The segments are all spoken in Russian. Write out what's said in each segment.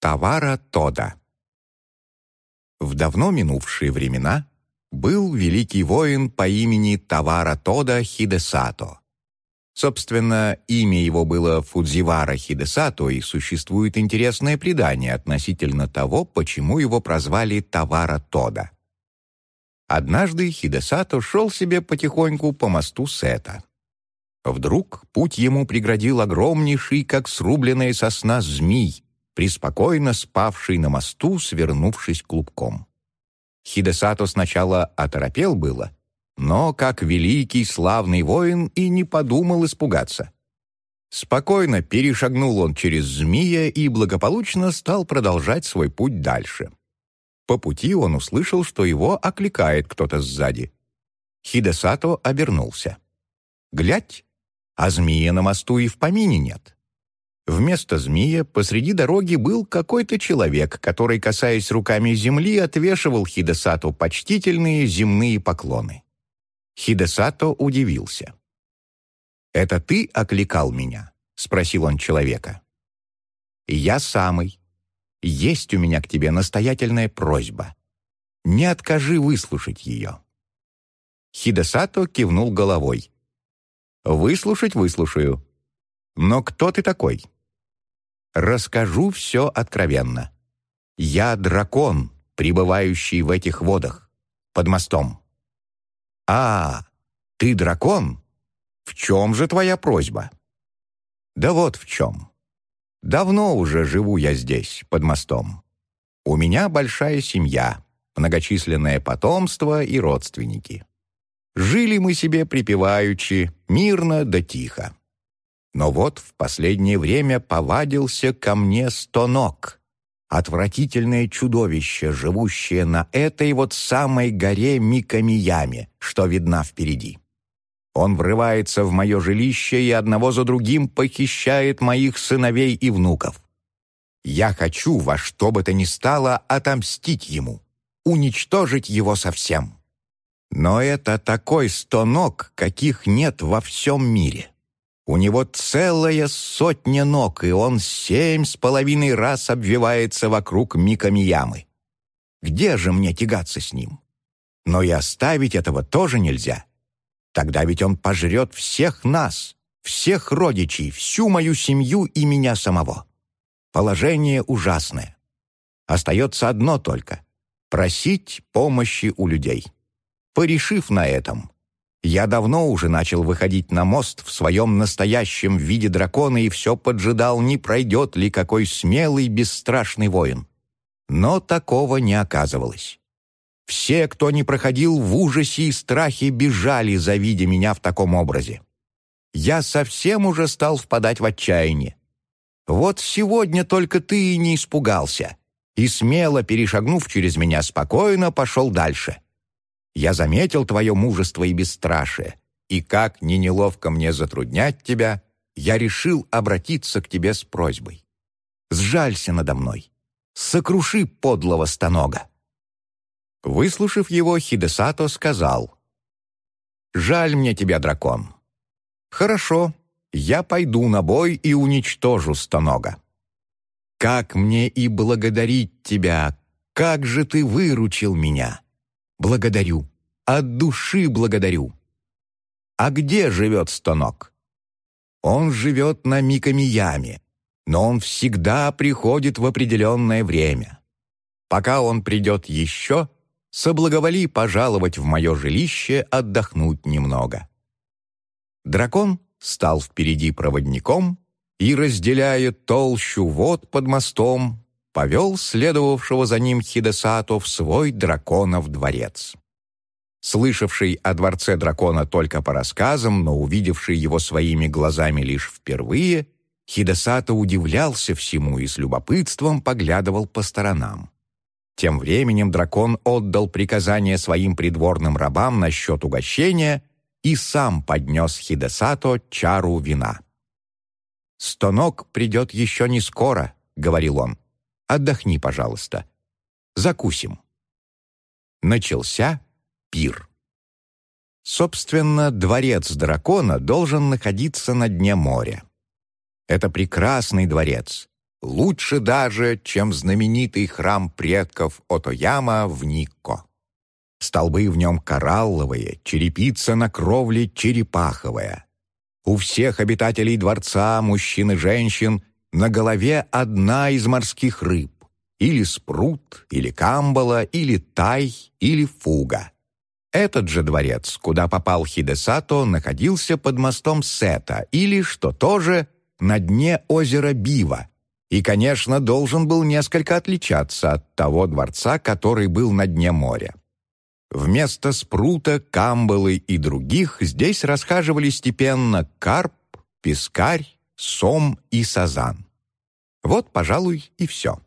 Тавара Тода. В давно минувшие времена был великий воин по имени Тавара Тода Хидесато. Собственно, имя его было Фудзивара Хидесато, и существует интересное предание относительно того, почему его прозвали Тавара Тода. Однажды Хидесато шел себе потихоньку по мосту Сета. Вдруг путь ему преградил огромнейший, как срубленная сосна, змей, преспокойно спавший на мосту, свернувшись клубком. Хидесато сначала оторопел было, но, как великий славный воин, и не подумал испугаться. Спокойно перешагнул он через змея и благополучно стал продолжать свой путь дальше. По пути он услышал, что его окликает кто-то сзади. Хидесато обернулся. Глядь, а змея на мосту и в помине нет. Вместо змея посреди дороги был какой-то человек, который, касаясь руками земли, отвешивал Хидесато почтительные земные поклоны. Хидесато удивился. «Это ты окликал меня?» — спросил он человека. «Я самый. Есть у меня к тебе настоятельная просьба. Не откажи выслушать ее». Хидесато кивнул головой. «Выслушать выслушаю. Но кто ты такой?» «Расскажу все откровенно. Я дракон, пребывающий в этих водах, под мостом». «А, ты дракон? В чем же твоя просьба?» «Да вот в чем. Давно уже живу я здесь, под мостом. У меня большая семья, многочисленное потомство и родственники. Жили мы себе припеваючи, мирно да тихо. Но вот в последнее время повадился ко мне Стонок, отвратительное чудовище, живущее на этой вот самой горе Микамияме, что видна впереди. Он врывается в мое жилище и одного за другим похищает моих сыновей и внуков. Я хочу во что бы то ни стало отомстить ему, уничтожить его совсем. Но это такой Стонок, каких нет во всем мире. У него целая 100 ног, и он 7,5 раз обвивается вокруг Микамиямы. Где же мне тягаться с ним? Но и оставить этого тоже нельзя. Тогда ведь он пожрет всех нас, всех родичей, всю мою семью и меня самого. Положение ужасное. Остается одно только — просить помощи у людей. Порешив на этом, я давно уже начал выходить на мост в своем настоящем виде дракона и все поджидал, не пройдет ли какой смелый, бесстрашный воин. Но такого не оказывалось. Все, кто не проходил, в ужасе и страхе бежали, завидя меня в таком образе. Я совсем уже стал впадать в отчаяние. Вот сегодня только ты и не испугался, и, смело перешагнув через меня, спокойно пошел дальше. Я заметил твое мужество и бесстрашие, и как ни неловко мне затруднять тебя, я решил обратиться к тебе с просьбой. Сжалься надо мной, сокруши подлого Стонога». Выслушав его, Хидесато сказал: «Жаль мне тебя, дракон. Хорошо, я пойду на бой и уничтожу Стонога. Как мне и благодарить тебя, как же ты выручил меня! Благодарю, от души благодарю. А где живет Стонок? Он живет на Микамияме, но он всегда приходит в определенное время. Пока он придет еще, соблаговоли пожаловать в мое жилище отдохнуть немного». Дракон стал впереди проводником и, разделяя толщу вод под мостом, повел следовавшего за ним Хидесато в свой драконов дворец. Слышавший о дворце дракона только по рассказам, но увидевший его своими глазами лишь впервые, Хидесато удивлялся всему и с любопытством поглядывал по сторонам. Тем временем дракон отдал приказание своим придворным рабам насчет угощения и сам поднес Хидесато чару вина. «Стонок придет еще не скоро», — говорил он. «Отдохни, пожалуйста. Закусим». Начался пир. Собственно, дворец дракона должен находиться на дне моря. Это прекрасный дворец, лучше даже, чем знаменитый храм предков Отояма в Никко. Столбы в нем коралловые, черепица на кровле черепаховая. У всех обитателей дворца, мужчин и женщин, на голове одна из морских рыб. Или спрут, или камбала, или тай, или фуга. Этот же дворец, куда попал Хидесато, находился под мостом Сета, или, что тоже, на дне озера Бива, и, конечно, должен был несколько отличаться от того дворца, который был на дне моря. Вместо спрута, камбалы и других здесь расхаживали степенно карп, пескарь, сом и сазан. Вот, пожалуй, и все.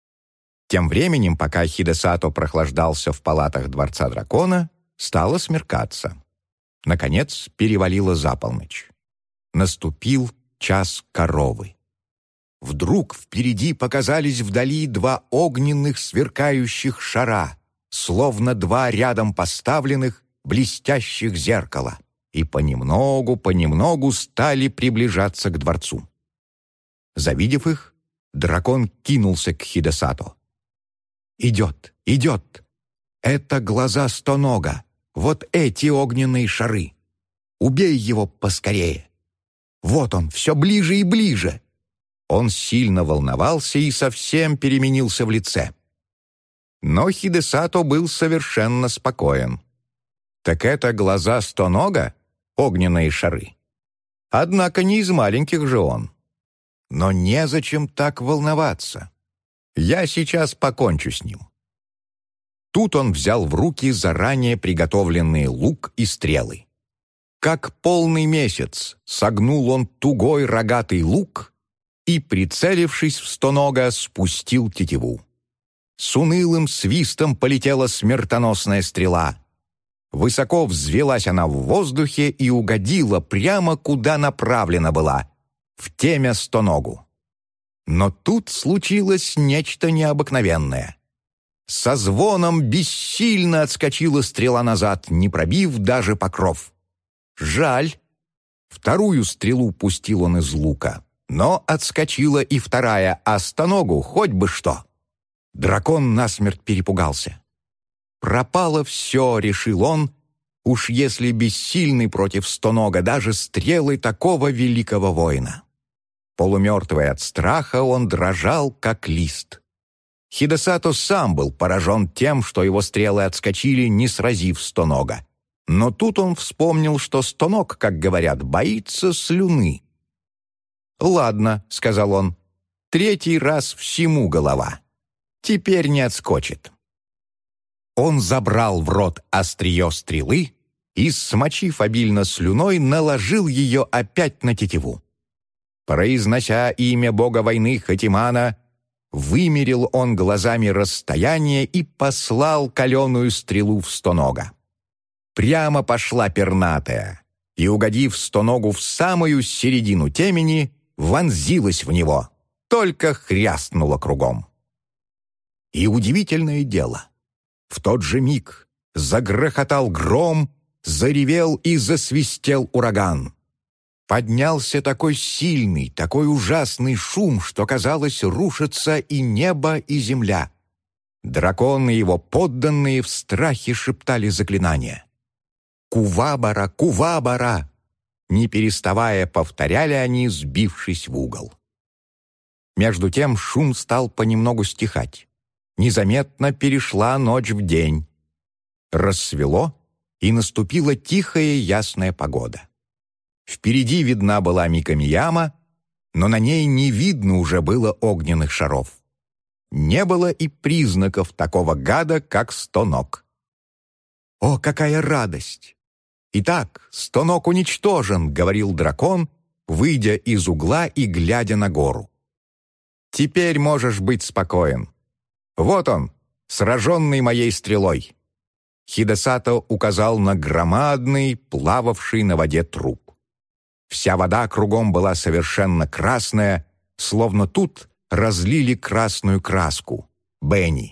Тем временем, пока Хидесато прохлаждался в палатах Дворца Дракона, стало смеркаться. Наконец перевалило за полночь. Наступил час коровы. Вдруг впереди показались вдали два огненных сверкающих шара, словно два рядом поставленных блестящих зеркала, и понемногу стали приближаться к дворцу. Завидев их, дракон кинулся к Хидесато. «Идет, идет! Это глаза Стонога, вот эти огненные шары! Убей его поскорее! Вот он, все ближе и ближе!» Он сильно волновался и совсем переменился в лице. Но Хидесато был совершенно спокоен. Так это глаза Стонога, огненные шары? Однако не из маленьких же он. Но незачем так волноваться. Я сейчас покончу с ним. Тут он взял в руки заранее приготовленные лук и стрелы. Как полный месяц согнул он тугой рогатый лук и, прицелившись в Стонога, спустил тетиву. С унылым свистом полетела смертоносная стрела. Высоко взвелась она в воздухе и угодила прямо куда направлена была, в темя Стоногу. Но тут случилось нечто необыкновенное. Со звоном бессильно отскочила стрела назад, не пробив даже покров. Жаль. Вторую стрелу пустил он из лука, но отскочила и вторая, а Стоногу хоть бы что. Дракон насмерть перепугался. Пропало все, решил он, уж если бессильный против Стонога даже стрелы такого великого воина. Полумертвый от страха, он дрожал, как лист. Хидесато сам был поражен тем, что его стрелы отскочили, не сразив Стонога. Но тут он вспомнил, что Стоног, как говорят, боится слюны. «Ладно», — сказал он, — «третий раз всему голова. Теперь не отскочит». Он забрал в рот острие стрелы и, смочив обильно слюной, наложил ее опять на тетиву. Произнося имя бога войны Хатимана, вымерил он глазами расстояние и послал каленую стрелу в Стонога. Прямо пошла пернатая, и, угодив Стоногу в самую середину темени, вонзилась в него, только хрястнула кругом. И удивительное дело, в тот же миг загрохотал гром, заревел и засвистел ураган. Поднялся такой сильный, такой ужасный шум, что, казалось, рушатся и небо, и земля. Дракон и его подданные в страхе шептали заклинания. «Кувабара! Кувабара!» Не переставая, повторяли они, сбившись в угол. Между тем шум стал понемногу стихать. Незаметно перешла ночь в день. Рассвело, и наступила тихая ясная погода. Впереди видна была Микомияма, но на ней не видно уже было огненных шаров. Не было и признаков такого гада, как Стоног. «О, какая радость! Итак, Стоног уничтожен», — говорил дракон, выйдя из угла и глядя на гору. «Теперь можешь быть спокоен. Вот он, сраженный моей стрелой». Хидесато указал на громадный, плававший на воде труп. Вся вода кругом была совершенно красная, словно тут разлили красную краску — бени.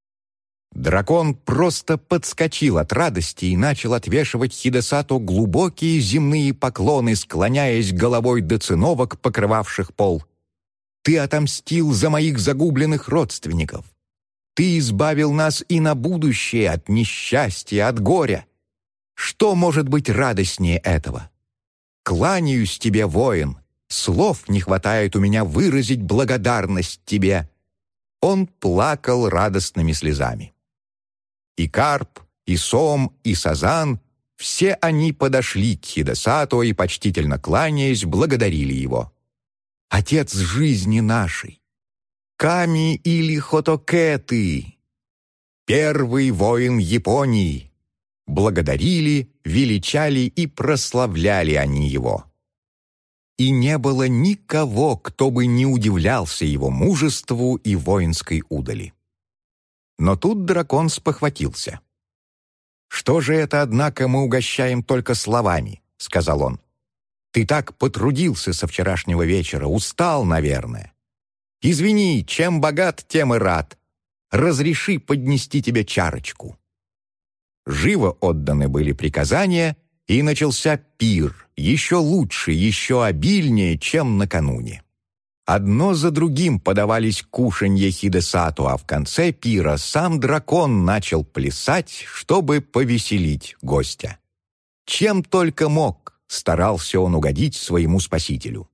Дракон просто подскочил от радости и начал отвешивать Хидесато глубокие земные поклоны, склоняясь головой до циновок, покрывавших пол. Ты отомстил за моих загубленных родственников. Ты избавил нас и на будущее от несчастья, от горя. Что может быть радостнее этого? Кланяюсь тебе, воин. Слов не хватает у меня выразить благодарность тебе». Он плакал радостными слезами. И Карп, и Сом, и Сазан — все они подошли к Хидесато и, почтительно кланяясь, благодарили его. «Отец жизни нашей! Ками или Хотокэ первый воин Японии!» Благодарили, величали и прославляли они его. И не было никого, кто бы не удивлялся его мужеству и воинской удали. Но тут дракон спохватился. «Что же это, однако, мы угощаем только словами?» — сказал он. «Ты так потрудился со вчерашнего вечера, устал, наверное. Извини, чем богат, тем и рад. Разреши поднести тебе чарочку». Живо отданы были приказания, и начался пир, еще лучше, еще обильнее, чем накануне. Одно за другим подавались кушанья Хидесато, а в конце пира сам дракон начал плясать, чтобы повеселить гостя. Чем только мог, старался он угодить своему спасителю.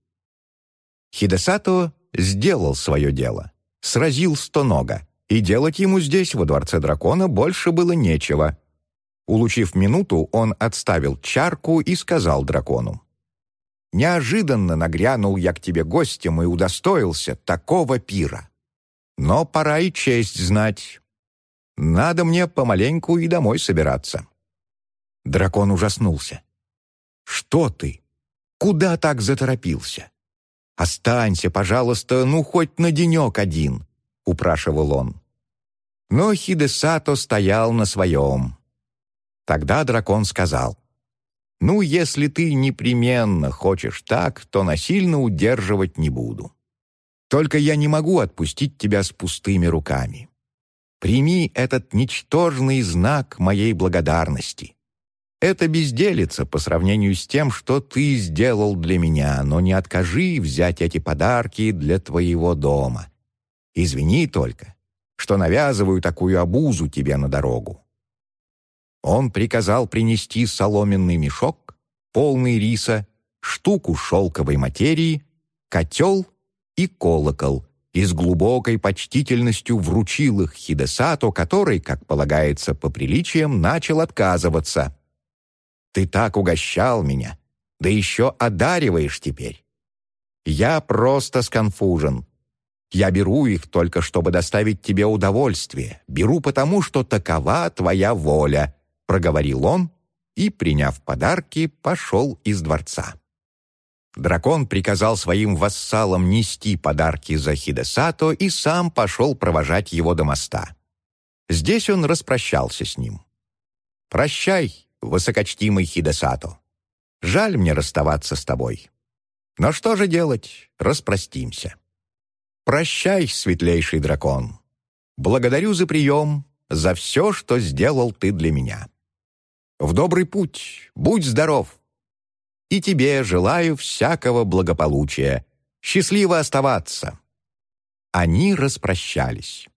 Хидесато сделал свое дело, сразил стонога, и делать ему здесь, во дворце дракона, больше было нечего. Улучив минуту, он отставил чарку и сказал дракону: «Неожиданно нагрянул я к тебе гостем и удостоился такого пира. Но пора и честь знать. Надо мне помаленьку и домой собираться». Дракон ужаснулся. «Что ты? Куда так заторопился? Останься, пожалуйста, ну хоть на денек один», — упрашивал он. Но Хидесато стоял на своем. Тогда дракон сказал: «Ну, если ты непременно хочешь так, то насильно удерживать не буду. Только я не могу отпустить тебя с пустыми руками. Прими этот ничтожный знак моей благодарности. Это безделица по сравнению с тем, что ты сделал для меня, но не откажи взять эти подарки для твоего дома. Извини только, что навязываю такую обузу тебе на дорогу». Он приказал принести соломенный мешок, полный риса, штуку шелковой материи, котел и колокол, и с глубокой почтительностью вручил их Хидесато, который, как полагается по приличиям, начал отказываться. «Ты так угощал меня, да еще одариваешь теперь. Я просто сконфужен. Я беру их только, чтобы доставить тебе удовольствие, беру потому, что такова твоя воля», — проговорил он и, приняв подарки, пошел из дворца. Дракон приказал своим вассалам нести подарки за Хидесато и сам пошел провожать его до моста. Здесь он распрощался с ним. «Прощай, высокочтимый Хидесато. Жаль мне расставаться с тобой. Но что же делать, распростимся. Прощай, светлейший дракон. Благодарю за прием, за все, что сделал ты для меня. В добрый путь, будь здоров. И тебе желаю всякого благополучия. Счастливо оставаться». Они распрощались.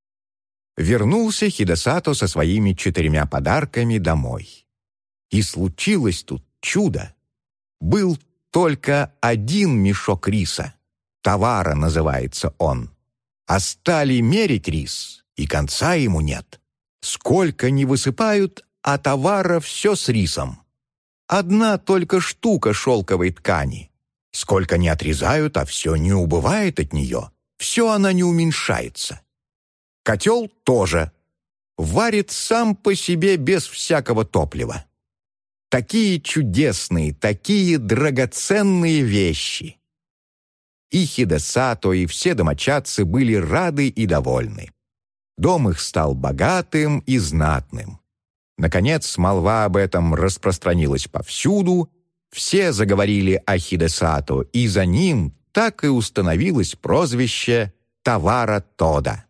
Вернулся Хидесато со своими 4 подарками домой. И случилось тут чудо. Был только один мешок риса. Товара называется он. А стали мерить рис, и конца ему нет. Сколько ни высыпают, а товара все с рисом. Одна только штука шелковой ткани. Сколько ни отрезают, а все не убывает от нее. Все она не уменьшается. Котел тоже. Варит сам по себе без всякого топлива. Такие чудесные, такие драгоценные вещи. И Хидесато, и все домочадцы были рады и довольны. Дом их стал богатым и знатным. Наконец, молва об этом распространилась повсюду, все заговорили о Хидесато, и за ним так и установилось прозвище «Тавара Тода».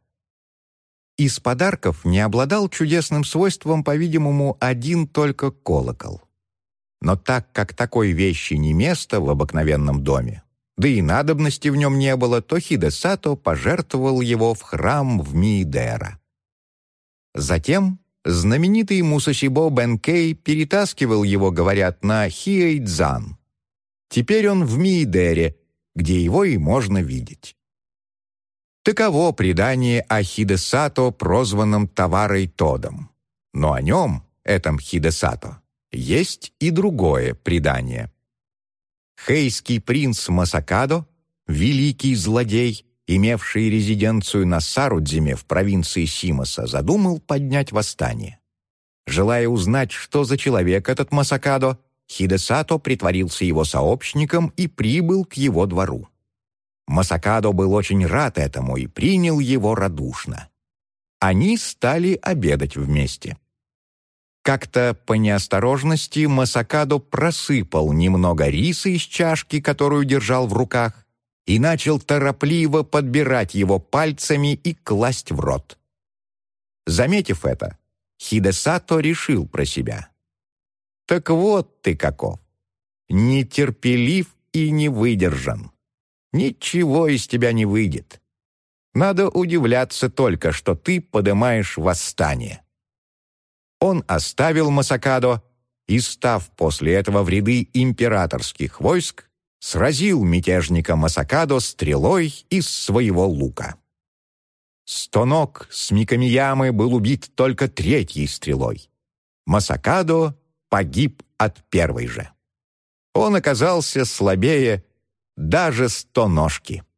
Из подарков не обладал чудесным свойством, по-видимому, один только колокол. Но так как такой вещи не место в обыкновенном доме, да и надобности в нем не было, то Хидесато пожертвовал его в храм в Миидера. Затем знаменитый Мусашибо Бенкей перетаскивал его, говорят, на Хиэйдзан. Теперь он в Миидере, где его и можно видеть. Таково предание о Хидесато, прозванном Таварой Тодом. Но о нем, этом Хидесато, есть и другое предание. Хэйский принц Масакадо, великий злодей, имевший резиденцию на Сарудзиме в провинции Симоса, задумал поднять восстание. Желая узнать, что за человек этот Масакадо, Хидесато притворился его сообщником и прибыл к его двору. Масакадо был очень рад этому и принял его радушно. Они стали обедать вместе. Как-то по неосторожности Масакадо просыпал немного риса из чашки, которую держал в руках, и начал торопливо подбирать его пальцами и класть в рот. Заметив это, Хидесато решил про себя: «Так вот ты каков! Нетерпелив и не выдержан. Ничего из тебя не выйдет. Надо удивляться только, что ты подымаешь восстание». Он оставил Масакадо и, став после этого в ряды императорских войск, сразил мятежника Масакадо стрелой из своего лука. Стонок с Микамиямы был убит только 3-й стрелой. Масакадо погиб от 1-й же. Он оказался слабее даже Стоножки.